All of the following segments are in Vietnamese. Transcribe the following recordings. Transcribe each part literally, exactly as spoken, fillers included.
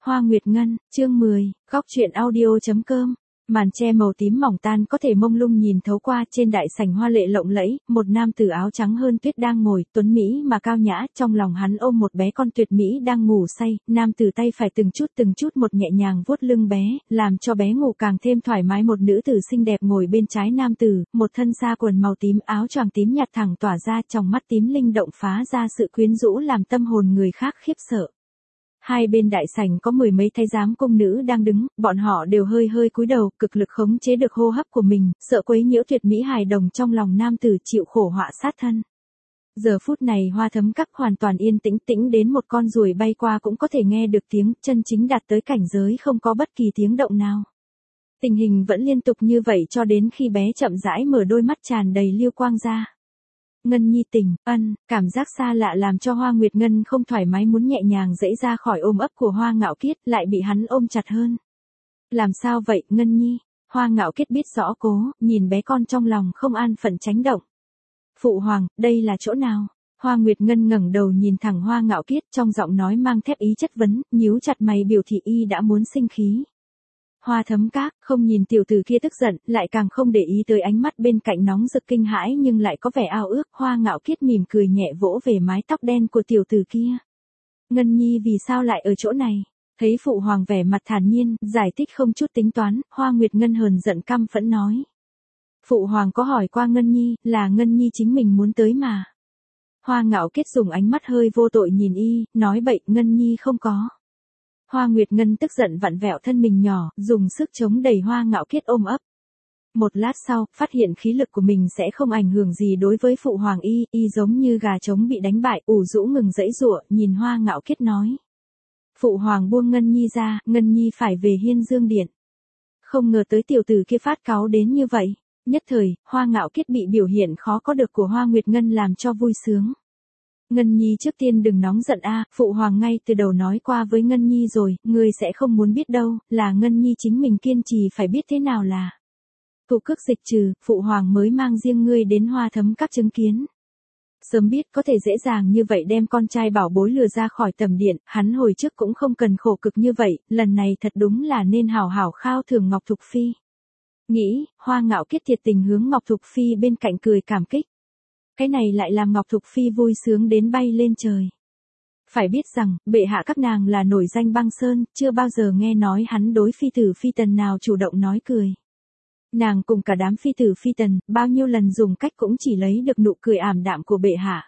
Hoa Nguyệt Ngân, chương mười, góc truyện audio.com. Màn che màu tím mỏng tan có thể mông lung nhìn thấu qua, trên đại sảnh hoa lệ lộng lẫy, một nam tử áo trắng hơn tuyết đang ngồi, tuấn mỹ mà cao nhã, trong lòng hắn ôm một bé con tuyệt mỹ đang ngủ say, nam tử tay phải từng chút từng chút một nhẹ nhàng vuốt lưng bé, làm cho bé ngủ càng thêm thoải mái. Một nữ tử xinh đẹp ngồi bên trái nam tử, một thân sa quần màu tím, áo choàng tím nhạt thẳng tỏa ra, trong mắt tím linh động phá ra sự quyến rũ làm tâm hồn người khác khiếp sợ. Hai bên đại sảnh có mười mấy thái giám cung nữ đang đứng, bọn họ đều hơi hơi cúi đầu, cực lực khống chế được hô hấp của mình, sợ quấy nhiễu tuyệt mỹ hài đồng trong lòng nam tử chịu khổ họa sát thân. Giờ phút này Hoa Thấm Các hoàn toàn yên tĩnh, tĩnh đến một con ruồi bay qua cũng có thể nghe được tiếng, chân chính đạt tới cảnh giới không có bất kỳ tiếng động nào. Tình hình vẫn liên tục như vậy cho đến khi bé chậm rãi mở đôi mắt tràn đầy lưu quang ra. Ngân Nhi tỉnh, ân, cảm giác xa lạ làm cho Hoa Nguyệt Ngân không thoải mái, muốn nhẹ nhàng dẫy ra khỏi ôm ấp của Hoa Ngạo Kiết, lại bị hắn ôm chặt hơn. Làm sao vậy, Ngân Nhi? Hoa Ngạo Kiết biết rõ cố, nhìn bé con trong lòng không an phận tránh động. Phụ hoàng, đây là chỗ nào? Hoa Nguyệt Ngân ngẩng đầu nhìn thẳng Hoa Ngạo Kiết, trong giọng nói mang thép ý chất vấn, nhíu chặt mày biểu thị y đã muốn sinh khí. Hoa Thấm Các, không nhìn tiểu tử kia tức giận, lại càng không để ý tới ánh mắt bên cạnh nóng rực kinh hãi nhưng lại có vẻ ao ước. Hoa Ngạo Kiết mỉm cười nhẹ vỗ về mái tóc đen của tiểu tử kia. Ngân Nhi vì sao lại ở chỗ này? Thấy phụ hoàng vẻ mặt thản nhiên, giải thích không chút tính toán, Hoa Nguyệt Ngân hờn giận căm phẫn nói. Phụ hoàng có hỏi qua Ngân Nhi, là Ngân Nhi chính mình muốn tới mà. Hoa Ngạo Kiết dùng ánh mắt hơi vô tội nhìn y, nói bậy, Ngân Nhi không có. Hoa Nguyệt Ngân tức giận vặn vẹo thân mình nhỏ, dùng sức chống đẩy Hoa Ngạo Kiết ôm ấp. Một lát sau, phát hiện khí lực của mình sẽ không ảnh hưởng gì đối với phụ hoàng y, y giống như gà trống bị đánh bại, ủ rũ ngừng dãy giụa, nhìn Hoa Ngạo Kiết nói. Phụ hoàng buông Ngân Nhi ra, Ngân Nhi phải về Hiên Dương Điện. Không ngờ tới tiểu tử kia phát cáu đến như vậy. Nhất thời, Hoa Ngạo Kiết bị biểu hiện khó có được của Hoa Nguyệt Ngân làm cho vui sướng. Ngân Nhi trước tiên đừng nóng giận a, phụ hoàng ngay từ đầu nói qua với Ngân Nhi rồi, ngươi sẽ không muốn biết đâu, là Ngân Nhi chính mình kiên trì phải biết thế nào là. Cụ cước dịch trừ, phụ hoàng mới mang riêng ngươi đến Hoa Thấm Các chứng kiến. Sớm biết có thể dễ dàng như vậy đem con trai bảo bối lừa ra khỏi tầm điện, hắn hồi trước cũng không cần khổ cực như vậy, lần này thật đúng là nên hảo hảo khao thưởng Ngọc Thục Phi. Nghĩ, Hoa Ngạo Kiết thiệt tình hướng Ngọc Thục Phi bên cạnh cười cảm kích. Cái này lại làm Ngọc Thục Phi vui sướng đến bay lên trời. Phải biết rằng, bệ hạ các nàng là nổi danh băng sơn, chưa bao giờ nghe nói hắn đối phi tử phi tần nào chủ động nói cười. Nàng cùng cả đám phi tử phi tần, bao nhiêu lần dùng cách cũng chỉ lấy được nụ cười ảm đạm của bệ hạ.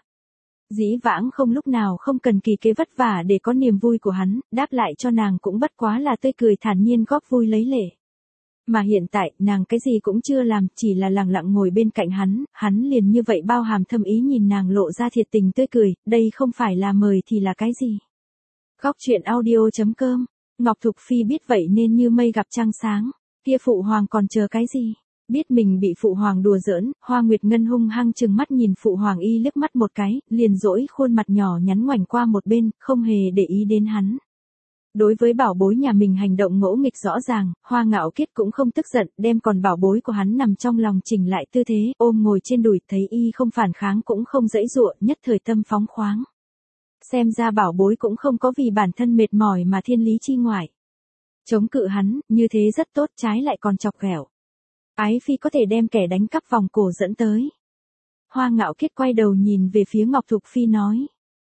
Dĩ vãng không lúc nào không cần kỳ kế vất vả để có niềm vui của hắn, đáp lại cho nàng cũng bất quá là tươi cười thản nhiên góp vui lấy lệ. Mà hiện tại, nàng cái gì cũng chưa làm, chỉ là lặng lặng ngồi bên cạnh hắn, hắn liền như vậy bao hàm thâm ý nhìn nàng lộ ra thiệt tình tươi cười, đây không phải là mời thì là cái gì. Góc truyện audio.com, Ngọc Thục Phi biết vậy nên như mây gặp trăng sáng, kia phụ hoàng còn chờ cái gì? Biết mình bị phụ hoàng đùa giỡn, Hoa Nguyệt Ngân hung hăng chừng mắt nhìn phụ hoàng y liếc mắt một cái, liền dỗi khuôn mặt nhỏ nhắn ngoảnh qua một bên, không hề để ý đến hắn. Đối với bảo bối nhà mình hành động ngỗ nghịch rõ ràng, Hoa Ngạo Kiết cũng không tức giận, đem còn bảo bối của hắn nằm trong lòng chỉnh lại tư thế, ôm ngồi trên đùi, thấy y không phản kháng cũng không dãy dụa, nhất thời tâm phóng khoáng. Xem ra bảo bối cũng không có vì bản thân mệt mỏi mà thiên lý chi ngoại. Chống cự hắn, như thế rất tốt, trái lại còn chọc ghẹo. Ái phi có thể đem kẻ đánh cắp vòng cổ dẫn tới. Hoa Ngạo Kiết quay đầu nhìn về phía Ngọc Thục Phi nói.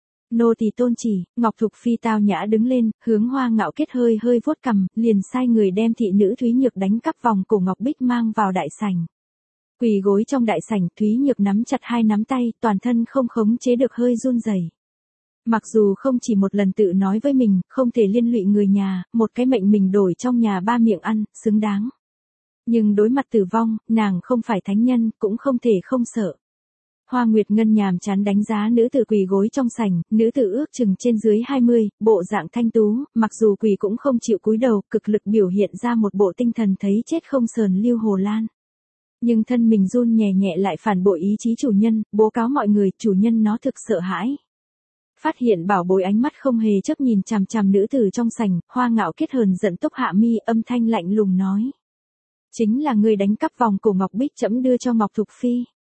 Nô tỳ tôn chỉ. Ngọc Thục Phi tao nhã đứng lên, hướng Hoa Ngạo Kiết hơi hơi vuốt cằm, liền sai người đem thị nữ Thúy Nhược đánh cắp vòng cổ ngọc bích mang vào đại sảnh. Quỳ gối trong đại sảnh, Thúy Nhược nắm chặt hai nắm tay, toàn thân không khống chế được hơi run rẩy. Mặc dù không chỉ một lần tự nói với mình, không thể liên lụy người nhà, một cái mệnh mình đổi trong nhà ba miệng ăn, xứng đáng. Nhưng đối mặt tử vong, nàng không phải thánh nhân, cũng không thể không sợ. Hoa Nguyệt Ngân nhàm chán đánh giá nữ tử quỳ gối trong sảnh, nữ tử ước chừng trên dưới hai mươi, bộ dạng thanh tú, mặc dù quỳ cũng không chịu cúi đầu, cực lực biểu hiện ra một bộ tinh thần thấy chết không sờn lưu hồ lan. Nhưng thân mình run nhẹ nhẹ lại phản bội ý chí chủ nhân, bố cáo mọi người, chủ nhân nó thực sợ hãi. Phát hiện bảo bối ánh mắt không hề chớp nhìn chằm chằm nữ tử trong sảnh, Hoa Ngạo Kiết hờn giận tốc hạ mi, âm thanh lạnh lùng nói. Chính là người đánh cắp vòng cổ ngọc bích trẫm đưa cho Ngọc Thục Phi.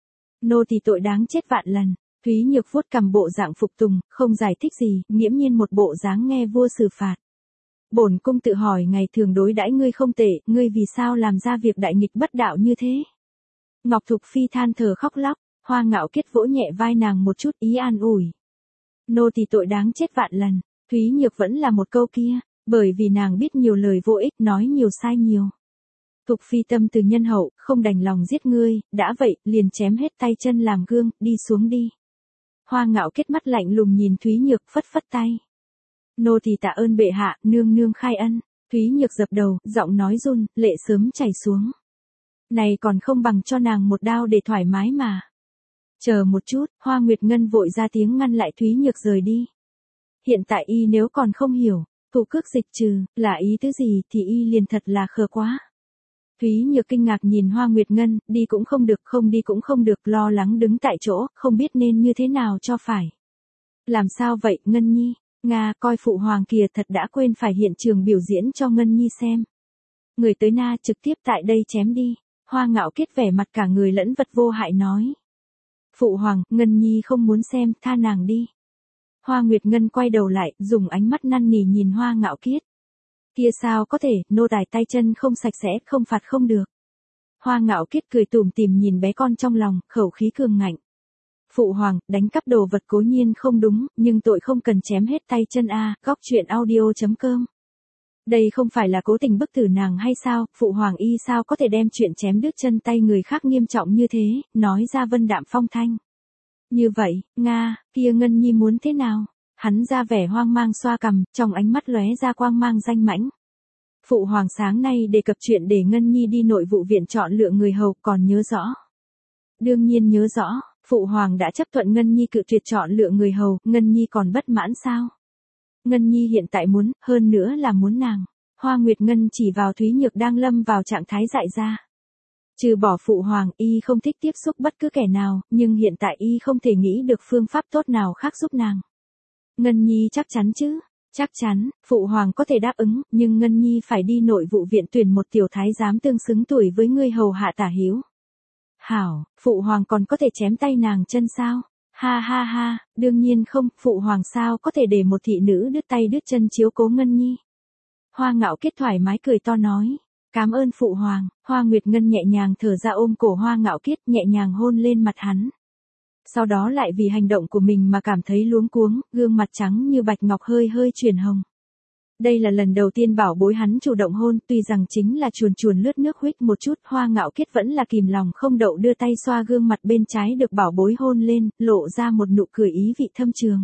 Nô tỳ tội đáng chết vạn lần. Thúy Nhược vuốt cằm bộ dạng phục tùng, không giải thích gì, nghiễm nhiên một bộ dáng nghe vua xử phạt. bổn cung tự hỏi ngày thường đối đãi ngươi không tệ, ngươi vì sao làm ra việc đại nghịch bất đạo như thế? Ngọc Thục Phi than thở khóc lóc, Hoa Ngạo Kiết vỗ nhẹ vai nàng một chút ý an ủi. Nô tỳ tội đáng chết vạn lần, Thúy Nhược vẫn là một câu kia, bởi vì nàng biết nhiều lời vô ích, nói nhiều sai nhiều. Thục Phi tâm từ nhân hậu, không đành lòng giết ngươi, đã vậy, liền chém hết tay chân làm gương, đi xuống đi. Hoa Ngạo Kiết mắt lạnh lùng nhìn Thúy Nhược, phất phất tay. Nô tỳ tạ ơn bệ hạ, nương nương khai ân. Thúy Nhược dập đầu, giọng nói run, lệ sớm chảy xuống. Này còn không bằng cho nàng một đao để thoải mái mà. Chờ một chút, Hoa Nguyệt Ngân vội ra tiếng ngăn lại Thúy Nhược rời đi. Hiện tại y nếu còn không hiểu, thủ cước dịch trừ, là ý tứ gì thì y liền thật là khờ quá. Thúy Nhược kinh ngạc nhìn Hoa Nguyệt Ngân, đi cũng không được, không đi cũng không được, lo lắng đứng tại chỗ, không biết nên như thế nào cho phải. Làm sao vậy, Ngân Nhi? Nga, coi phụ hoàng kìa, thật đã quên phải hiện trường biểu diễn cho Ngân Nhi xem. Người tới na, trực tiếp tại đây chém đi. Hoa Ngạo Kiết vẻ mặt cả người lẫn vật vô hại nói. Phụ hoàng, Ngân Nhi không muốn xem, tha nàng đi. Hoa Nguyệt Ngân quay đầu lại, dùng ánh mắt năn nỉ nhìn Hoa Ngạo Kiết. Kia sao có thể, nô tài tay chân không sạch sẽ, không phạt không được. Hoa Ngạo Kiết cười tủm tỉm nhìn bé con trong lòng, khẩu khí cường ngạnh. Phụ hoàng, đánh cắp đồ vật cố nhiên không đúng, nhưng tội không cần chém hết tay chân a. Góc truyện audio chấm com. Đây không phải là cố tình bức tử nàng hay sao, phụ hoàng y sao có thể đem chuyện chém đứt chân tay người khác nghiêm trọng như thế, nói ra vân đạm phong thanh. Như vậy, Nga, kia Ngân Nhi muốn thế nào? Hắn ra vẻ hoang mang xoa cằm, trong ánh mắt lóe ra quang mang danh mãnh. Phụ hoàng sáng nay đề cập chuyện để Ngân Nhi đi nội vụ viện chọn lựa người hầu, còn nhớ rõ. Đương nhiên nhớ rõ, phụ hoàng đã chấp thuận Ngân Nhi cự tuyệt chọn lựa người hầu, Ngân Nhi còn bất mãn sao? Ngân Nhi hiện tại muốn, hơn nữa là muốn nàng. Hoa Nguyệt Ngân chỉ vào Thúy Nhược đang lâm vào trạng thái dại ra. Trừ bỏ phụ hoàng, y không thích tiếp xúc bất cứ kẻ nào, nhưng hiện tại y không thể nghĩ được phương pháp tốt nào khác giúp nàng. Ngân Nhi chắc chắn chứ? Chắc chắn, phụ hoàng có thể đáp ứng, nhưng Ngân Nhi phải đi nội vụ viện tuyển một tiểu thái giám tương xứng tuổi với ngươi hầu hạ tả hiếu. Hảo, phụ hoàng còn có thể chém tay nàng chân sao? Ha ha ha, đương nhiên không, phụ hoàng sao có thể để một thị nữ đứt tay đứt chân chiếu cố Ngân Nhi. Hoa Ngạo Kiết thoải mái cười to nói. Cảm ơn phụ hoàng. Hoa Nguyệt Ngân nhẹ nhàng thở ra ôm cổ Hoa Ngạo Kiết, nhẹ nhàng hôn lên mặt hắn. Sau đó lại vì hành động của mình mà cảm thấy luống cuống, gương mặt trắng như bạch ngọc hơi hơi chuyển hồng. Đây là lần đầu tiên bảo bối hắn chủ động hôn, tuy rằng chính là chuồn chuồn lướt nước huých một chút, Hoa Ngạo Kiết vẫn là kìm lòng không đậu đưa tay xoa gương mặt bên trái được bảo bối hôn lên, lộ ra một nụ cười ý vị thâm trường.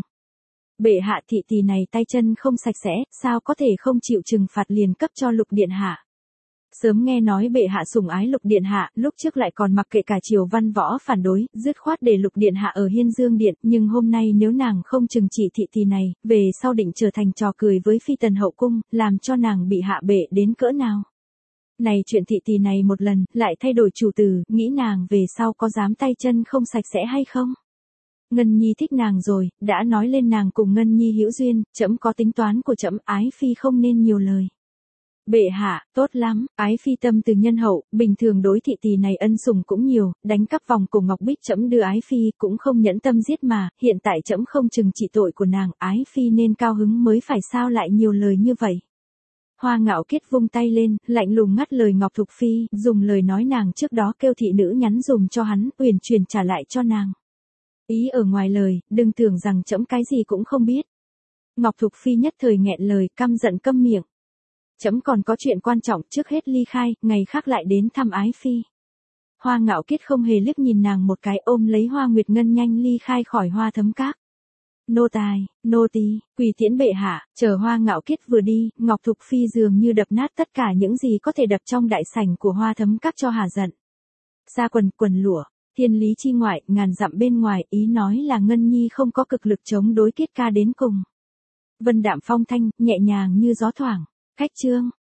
Bệ hạ, thị tỷ này tay chân không sạch sẽ, sao có thể không chịu trừng phạt liền cấp cho Lục điện hạ. Sớm nghe nói bệ hạ sủng ái Lục điện hạ, lúc trước lại còn mặc kệ cả triều văn võ phản đối, dứt khoát để Lục điện hạ ở Hiên Dương điện, nhưng hôm nay nếu nàng không trừng trị thị tỷ này, về sau định trở thành trò cười với phi tần hậu cung, làm cho nàng bị hạ bệ đến cỡ nào. Này chuyện thị tỷ này một lần, lại thay đổi chủ từ, nghĩ nàng về sau có dám tay chân không sạch sẽ hay không? Ngân Nhi thích nàng rồi, đã nói lên nàng cùng Ngân Nhi hữu duyên, trẫm có tính toán của trẫm, ái phi không nên nhiều lời. Bệ hạ, tốt lắm, ái phi tâm từ nhân hậu, bình thường đối thị tỷ này ân sủng cũng nhiều, đánh cắp vòng cổ ngọc bích trẫm đưa ái phi, cũng không nhẫn tâm giết mà, hiện tại trẫm không trừng trị tội của nàng, ái phi nên cao hứng mới phải, sao lại nhiều lời như vậy. Hoa Ngạo Kiết vung tay lên, lạnh lùng ngắt lời Ngọc Thục Phi, dùng lời nói nàng trước đó kêu thị nữ nhắn dùm cho hắn, uyển chuyển trả lại cho nàng. Ý ở ngoài lời, đừng tưởng rằng trẫm cái gì cũng không biết. Ngọc Thục Phi nhất thời nghẹn lời, căm giận câm miệng. Trẫm còn có chuyện quan trọng, trước hết ly khai, ngày khác lại đến thăm ái phi. Hoa Ngạo Kiết không hề liếc nhìn nàng một cái, ôm lấy Hoa Nguyệt Ngân nhanh ly khai khỏi Hoa Thấm Các. Nô tài, nô tỳ, quỳ tiễn bệ hạ. Chờ Hoa Ngạo Kiết vừa đi, Ngọc Thục Phi dường như đập nát tất cả những gì có thể đập trong đại sảnh của Hoa Thấm Các cho hả giận. Xa quần quần lụa, thiên lý chi ngoại, ngàn dặm bên ngoài, ý nói là Ngân Nhi không có cực lực chống đối Kiết ca đến cùng. Vân đạm phong thanh, nhẹ nhàng như gió thoảng. Khách chương,